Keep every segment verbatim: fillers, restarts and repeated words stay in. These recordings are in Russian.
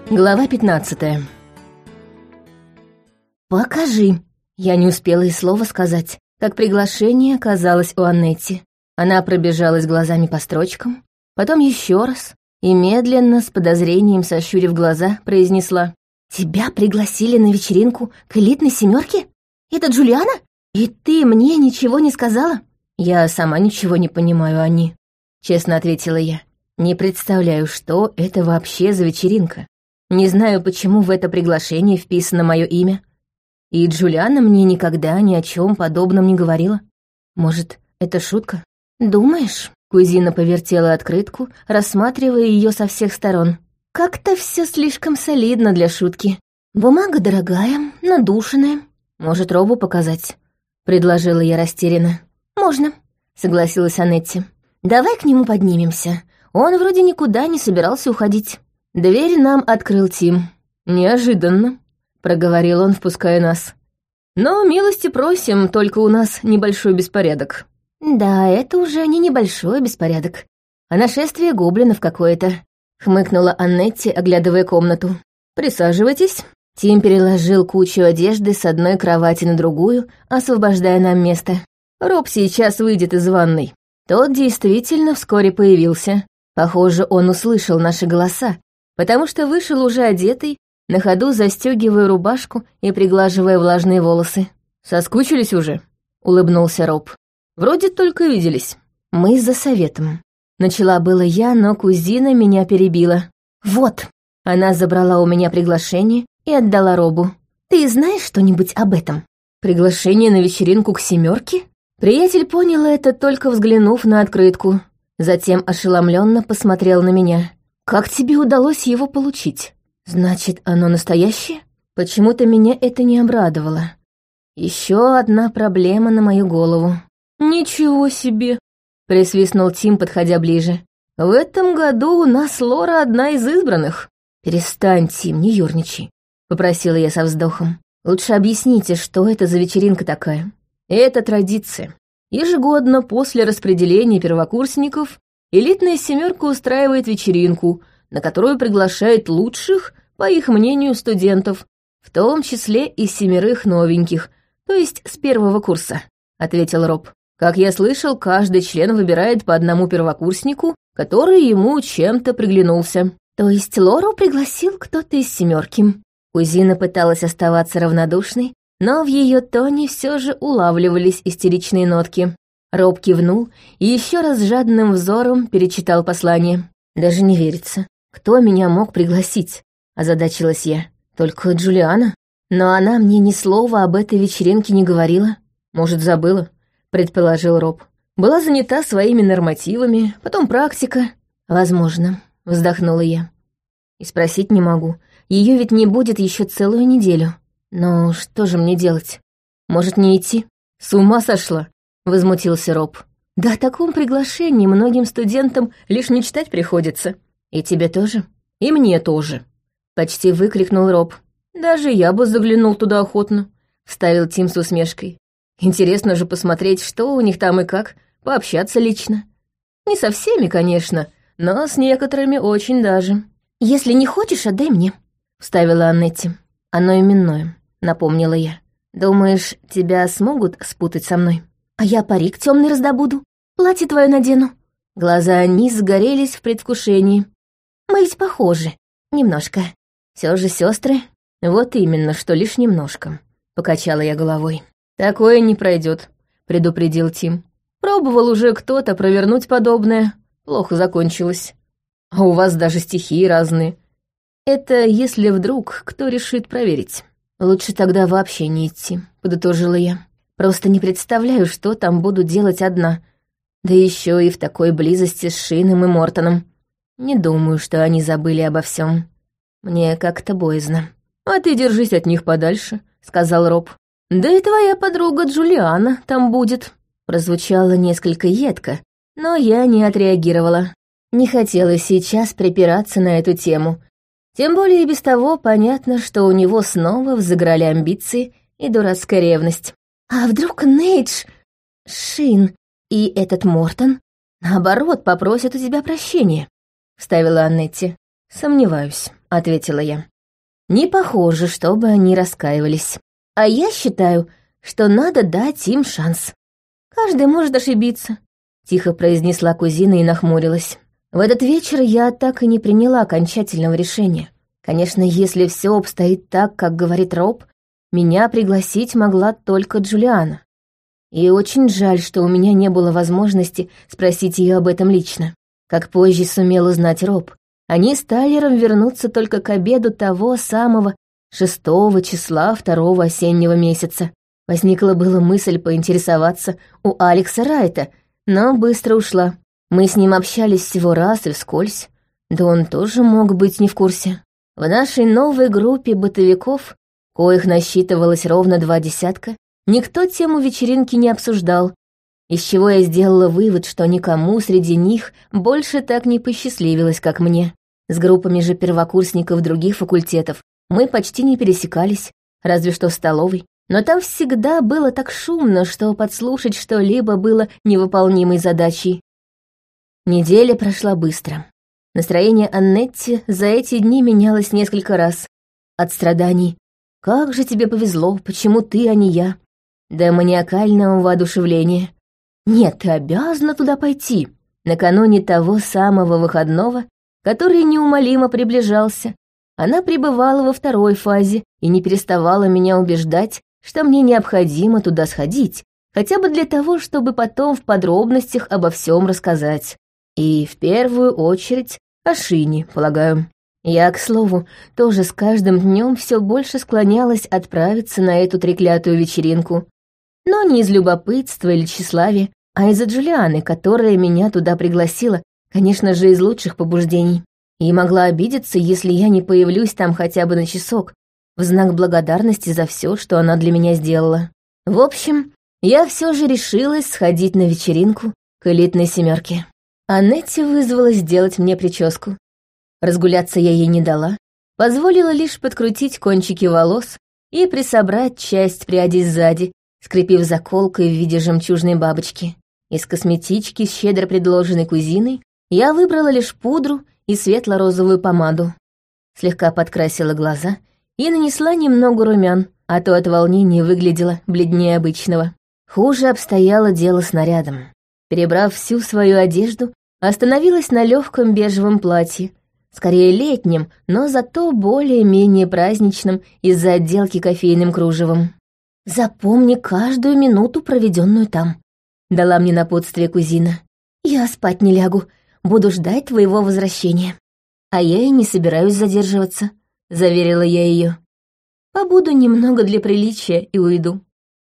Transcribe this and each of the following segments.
Глава пятнадцатая. «Покажи». Я не успела и слова сказать, как приглашение оказалось у Аннетти. Она пробежалась глазами по строчкам, потом еще раз и медленно, с подозрением сощурив глаза, произнесла: «Тебя пригласили на вечеринку к элитной семерке? Это Джулиана? И ты мне ничего не сказала?» «Я сама ничего не понимаю, Анни», — честно ответила я. «Не представляю, что это вообще за вечеринка. Не знаю, почему в это приглашение вписано мое имя. И Джулиана мне никогда ни о чем подобном не говорила. Может, это шутка?» «Думаешь?» — кузина повертела открытку, рассматривая ее со всех сторон. «Как-то все слишком солидно для шутки. Бумага дорогая, надушенная. Может, робу показать?» — предложила я растерянно. «Можно», — согласилась Аннетти. «Давай к нему поднимемся. Он вроде никуда не собирался уходить». Дверь нам открыл Тим. «Неожиданно», — проговорил он, впуская нас. «Но милости просим, только у нас небольшой беспорядок». «Да, это уже не небольшой беспорядок, а нашествие гоблинов какое-то», — хмыкнула Аннетти, оглядывая комнату. «Присаживайтесь». Тим переложил кучу одежды с одной кровати на другую, освобождая нам место. «Роб сейчас выйдет из ванной». Тот действительно вскоре появился. Похоже, он услышал наши голоса, потому что вышел уже одетый, на ходу застегивая рубашку и приглаживая влажные волосы. «Соскучились уже?» — улыбнулся Роб. «Вроде только виделись». «Мы за советом». Начала было я, но кузина меня перебила. «Вот». Она забрала у меня приглашение и отдала Робу. «Ты знаешь что-нибудь об этом?» «Приглашение на вечеринку к семерке?» Приятель понял это, только взглянув на открытку. Затем ошеломленно посмотрел на меня. «Как тебе удалось его получить? Значит, оно настоящее?» Почему-то меня это не обрадовало. Еще одна проблема на мою голову. «Ничего себе!» — присвистнул Тим, подходя ближе. «В этом году у нас Лора одна из избранных». «Перестань, Тим, не ёрничай», — попросила я со вздохом. «Лучше объясните, что это за вечеринка такая?» «Это традиция. Ежегодно после распределения первокурсников элитная семерка устраивает вечеринку, на которую приглашает лучших, по их мнению, студентов, в том числе и семерых новеньких, то есть с первого курса», — ответил Роб. «Как я слышал, каждый член выбирает по одному первокурснику, который ему чем-то приглянулся». «То есть Лору пригласил кто-то из семерки?» Кузина пыталась оставаться равнодушной, но в ее тоне все же улавливались истеричные нотки. Роб кивнул и еще раз жадным взором перечитал послание. «Даже не верится. Кто меня мог пригласить?» — озадачилась я. «Только Джулиана? Но она мне ни слова об этой вечеринке не говорила. Может, забыла?» — предположил Роб. «Была занята своими нормативами, потом практика». «Возможно», — вздохнула я. «И спросить не могу. Ее ведь не будет еще целую неделю. Но что же мне делать? Может, не идти?» «С ума сошла?» — возмутился Роб. «Да о таком приглашении многим студентам лишь мечтать приходится. И тебе тоже?» «И мне тоже», — почти выкрикнул Роб. «Даже я бы заглянул туда охотно», — вставил Тим с усмешкой. «Интересно же посмотреть, что у них там и как, пообщаться лично. Не со всеми, конечно, но с некоторыми очень даже». «Если не хочешь, отдай мне», — вставила Аннетти. «Оно именное», — напомнила я. «Думаешь, тебя смогут спутать со мной? А я парик темный раздобуду, платье твое надену». Глаза Анни загорелись в предвкушении. «Мы ведь похожи. Немножко. Все же сестры. «Вот именно, что лишь немножко», — покачала я головой. «Такое не пройдет», — предупредил Тим. «Пробовал уже кто-то провернуть подобное. Плохо закончилось. А у вас даже стихии разные. Это если вдруг кто решит проверить». «Лучше тогда вообще не идти», — подытожила я. «Просто не представляю, что там буду делать одна. Да еще и в такой близости с Шином и Мортоном. Не думаю, что они забыли обо всем. Мне как-то боязно». «А ты держись от них подальше», — сказал Роб. «Да и твоя подруга Джулиана там будет». Прозвучало несколько едко, но я не отреагировала. Не хотела сейчас припираться на эту тему. Тем более и без того понятно, что у него снова взыграли амбиции и дурацкая ревность. «А вдруг Нейдж, Шин и этот Мортон, наоборот, попросят у тебя прощения?» — вставила Аннетти. «Сомневаюсь», — ответила я. «Не похоже, чтобы они раскаивались. А я считаю, что надо дать им шанс. Каждый может ошибиться», — тихо произнесла кузина и нахмурилась. В этот вечер я так и не приняла окончательного решения. Конечно, если все обстоит так, как говорит Роб, меня пригласить могла только Джулиана. И очень жаль, что у меня не было возможности спросить ее об этом лично. Как позже сумел узнать Роб, они с Тайлером вернутся только к обеду того самого шестого числа второго осеннего месяца. Возникла была мысль поинтересоваться у Алекса Райта, но быстро ушла. Мы с ним общались всего раз и вскользь, да он тоже мог быть не в курсе. В нашей новой группе бытовиков, коих насчитывалось ровно два десятка, никто тему вечеринки не обсуждал, из чего я сделала вывод, что никому среди них больше так не посчастливилось, как мне. С группами же первокурсников других факультетов мы почти не пересекались, разве что в столовой. Но там всегда было так шумно, что подслушать что-либо было невыполнимой задачей. Неделя прошла быстро. Настроение Аннетти за эти дни менялось несколько раз. От страданий «Как же тебе повезло, почему ты, а не я?» до маниакального воодушевления. «Нет, ты обязана туда пойти». Накануне того самого выходного, который неумолимо приближался, она пребывала во второй фазе и не переставала меня убеждать, что мне необходимо туда сходить, хотя бы для того, чтобы потом в подробностях обо всем рассказать. И в первую очередь о Шине, полагаю. Я, к слову, тоже с каждым днем все больше склонялась отправиться на эту треклятую вечеринку. Но не из любопытства или тщеславия, а из-за Джулианы, которая меня туда пригласила, конечно же, из лучших побуждений. И могла обидеться, если я не появлюсь там хотя бы на часок, в знак благодарности за все, что она для меня сделала. В общем, я все же решилась сходить на вечеринку к элитной семерке. Аннетти вызвалась сделать мне прическу. Разгуляться я ей не дала, позволила лишь подкрутить кончики волос и присобрать часть прядей сзади, скрепив заколкой в виде жемчужной бабочки. Из косметички, щедро предложенной кузиной, я выбрала лишь пудру и светло-розовую помаду. Слегка подкрасила глаза и нанесла немного румян, а то от волнения выглядела бледнее обычного. Хуже обстояло дело с нарядом. Перебрав всю свою одежду, остановилась на легком бежевом платье, скорее летнем, но зато более-менее праздничном из-за отделки кофейным кружевом. «Запомни каждую минуту, проведенную там», — дала мне напутствие кузина. «Я спать не лягу, буду ждать твоего возвращения». «А я и не собираюсь задерживаться», — заверила я ее. «Побуду немного для приличия и уйду».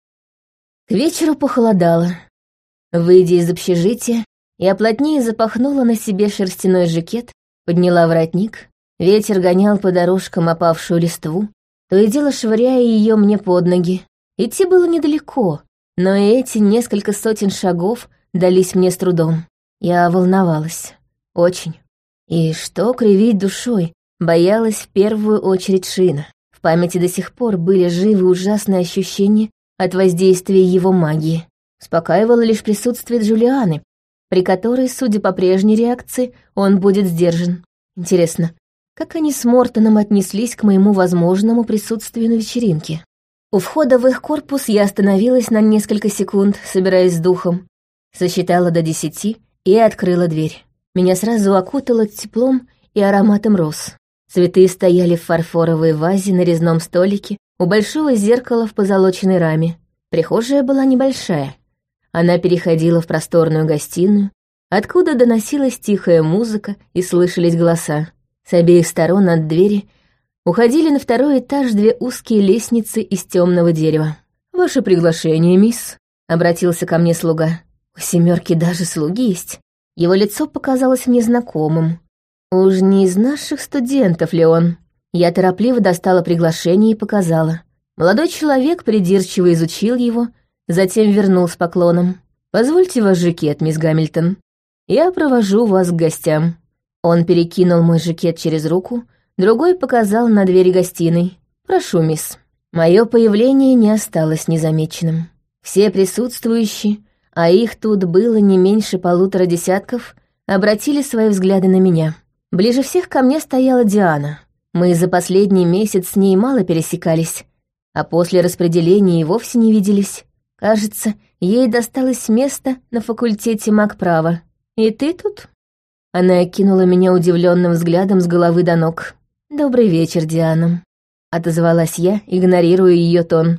К вечеру похолодало. Выйдя из общежития, я плотнее запахнула на себе шерстяной жакет, подняла воротник. Ветер гонял по дорожкам опавшую листву, то и дело швыряя ее мне под ноги. Идти было недалеко, но и эти несколько сотен шагов дались мне с трудом. Я волновалась. Очень. И что кривить душой, боялась в первую очередь Шина. В памяти до сих пор были живы ужасные ощущения от воздействия его магии. Успокаивало лишь присутствие Джулианы, при которой, судя по прежней реакции, он будет сдержан. Интересно, как они с Мортоном отнеслись к моему возможному присутствию на вечеринке? У входа в их корпус я остановилась на несколько секунд, собираясь с духом, сосчитала до десяти и открыла дверь. Меня сразу окутало теплом и ароматом роз. Цветы стояли в фарфоровой вазе на резном столике у большого зеркала в позолоченной раме. Прихожая была небольшая. Она переходила в просторную гостиную, откуда доносилась тихая музыка и слышались голоса. С обеих сторон от двери уходили на второй этаж две узкие лестницы из темного дерева. «Ваше приглашение, мисс», — обратился ко мне слуга. У семерки даже слуги есть. Его лицо показалось мне знакомым. Уж не из наших студентов ли он? Я торопливо достала приглашение и показала. Молодой человек придирчиво изучил его, затем вернул с поклоном. «Позвольте ваш жакет, мисс Гамильтон. Я провожу вас к гостям». Он перекинул мой жакет через руку, другой показал на двери гостиной. «Прошу, мисс». Мое появление не осталось незамеченным. Все присутствующие, а их тут было не меньше полутора десятков, обратили свои взгляды на меня. Ближе всех ко мне стояла Диана. Мы за последний месяц с ней мало пересекались, а после распределения и вовсе не виделись. Кажется, ей досталось место на факультете магправа. «И ты тут?» Она окинула меня удивленным взглядом с головы до ног. «Добрый вечер, Диана», — отозвалась я, игнорируя ее тон.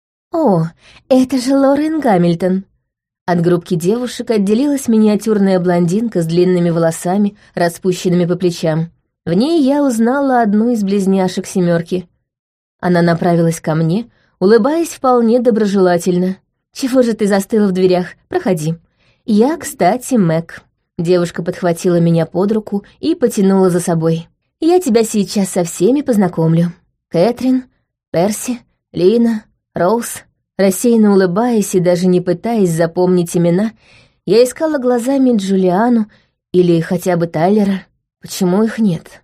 «О, это же Лорен Гамильтон». От группки девушек отделилась миниатюрная блондинка с длинными волосами, распущенными по плечам. В ней я узнала одну из близняшек семерки. Она направилась ко мне, улыбаясь вполне доброжелательно. «Чего же ты застыла в дверях? Проходи. Я, кстати, Мэг». Девушка подхватила меня под руку и потянула за собой. «Я тебя сейчас со всеми познакомлю. Кэтрин, Перси, Лина, Роуз». Рассеянно улыбаясь и даже не пытаясь запомнить имена, я искала глазами Джулиану или хотя бы Тайлера. Почему их нет?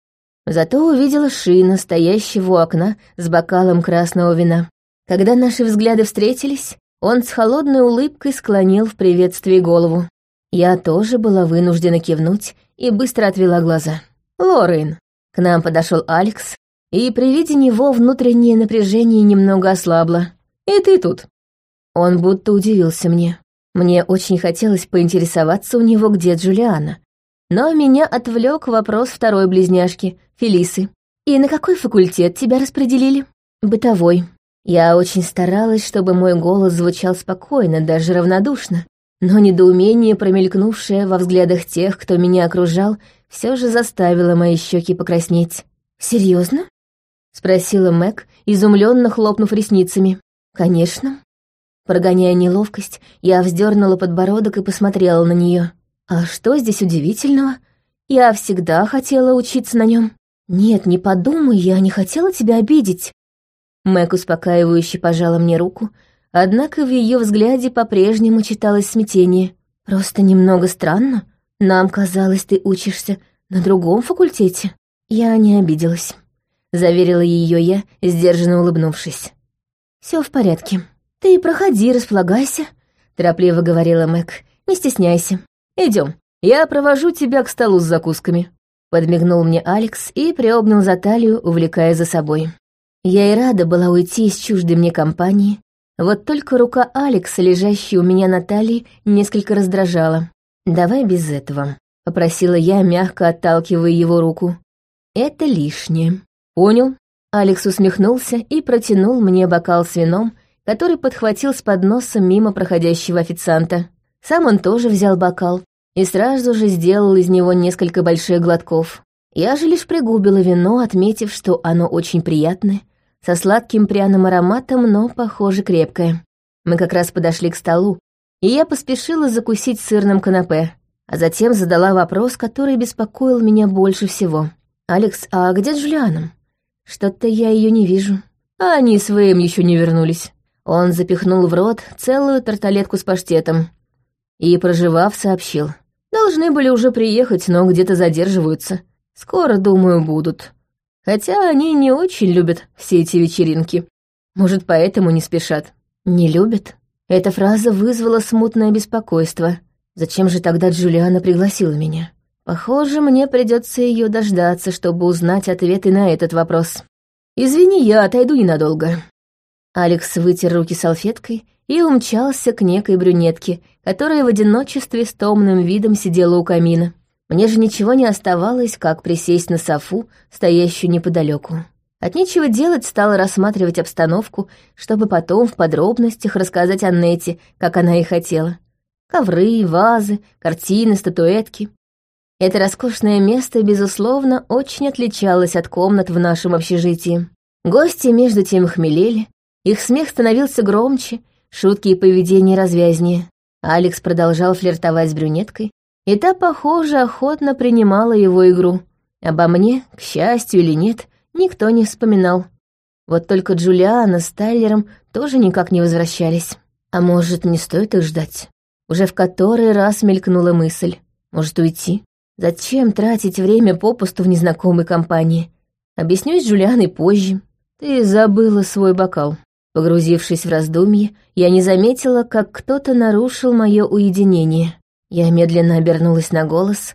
Зато увидела Шина, стоящего у окна с бокалом красного вина. Когда наши взгляды встретились, он с холодной улыбкой склонил в приветствии голову. Я тоже была вынуждена кивнуть и быстро отвела глаза. «Лорен!» К нам подошел Алекс, и при виде него внутреннее напряжение немного ослабло. «И ты тут?» Он будто удивился мне. Мне очень хотелось поинтересоваться у него, где Джулиана. Но меня отвлек вопрос второй близняшки, Фелисы. «И на какой факультет тебя распределили?» «Бытовой». Я очень старалась, чтобы мой голос звучал спокойно, даже равнодушно. Но недоумение, промелькнувшее во взглядах тех, кто меня окружал, все же заставило мои щеки покраснеть. «Серьезно?» — спросила Мэг, изумленно хлопнув ресницами. «Конечно». Прогоняя неловкость, я вздернула подбородок и посмотрела на нее. «А что здесь удивительного? Я всегда хотела учиться на нем. Нет, не подумай, я не хотела тебя обидеть». Мэг успокаивающе пожала мне руку, однако в ее взгляде по-прежнему читалось смятение. «Просто немного странно. Нам казалось, ты учишься на другом факультете». «Я не обиделась», — заверила ее я, сдержанно улыбнувшись. «Все в порядке. Ты проходи, располагайся», — торопливо говорила Мэг. «Не стесняйся. Идем. Я провожу тебя к столу с закусками». Подмигнул мне Алекс и приобнял за талию, увлекая за собой. Я и рада была уйти из чуждой мне компании, вот только рука Алекса, лежащая у меня на талии, несколько раздражала. «Давай без этого», — попросила я, мягко отталкивая его руку. «Это лишнее». «Понял». Алекс усмехнулся и протянул мне бокал с вином, который подхватил с подноса мимо проходящего официанта. Сам он тоже взял бокал и сразу же сделал из него несколько больших глотков. Я же лишь пригубила вино, отметив, что оно очень приятное, со сладким пряным ароматом, но, похоже, крепкое. Мы как раз подошли к столу, и я поспешила закусить сырным канапе, а затем задала вопрос, который беспокоил меня больше всего. «Алекс, а где Джулиана? Что-то я ее не вижу». А они своим еще не вернулись. Он запихнул в рот целую тарталетку с паштетом и, прожевав, сообщил. «Должны были уже приехать, но где-то задерживаются. Скоро, думаю, будут. Хотя они не очень любят все эти вечеринки. Может, поэтому не спешат». «Не любят?» Эта фраза вызвала смутное беспокойство. Зачем же тогда Джулиана пригласила меня? Похоже, мне придется ее дождаться, чтобы узнать ответы на этот вопрос. «Извини, я отойду ненадолго». Алекс вытер руки салфеткой и умчался к некой брюнетке, которая в одиночестве с томным видом сидела у камина. Мне же ничего не оставалось, как присесть на софу, стоящую неподалеку. От нечего делать стала рассматривать обстановку, чтобы потом в подробностях рассказать Аннете, как она и хотела. Ковры, вазы, картины, статуэтки. Это роскошное место, безусловно, очень отличалось от комнат в нашем общежитии. Гости между тем хмелели, их смех становился громче, шутки и поведение развязнее. Алекс продолжал флиртовать с брюнеткой, и та, похоже, охотно принимала его игру. Обо мне, к счастью или нет, никто не вспоминал. Вот только Джулиана с Тайлером тоже никак не возвращались. А может, не стоит их ждать? Уже в который раз мелькнула мысль. Может, уйти? Зачем тратить время попусту в незнакомой компании? Объяснюсь с Джулианой позже. Ты забыла свой бокал. Погрузившись в раздумье, я не заметила, как кто-то нарушил мое уединение. Я медленно обернулась на голос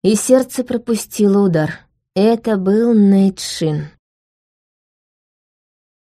и сердце пропустило удар. Это был Нейт Шин.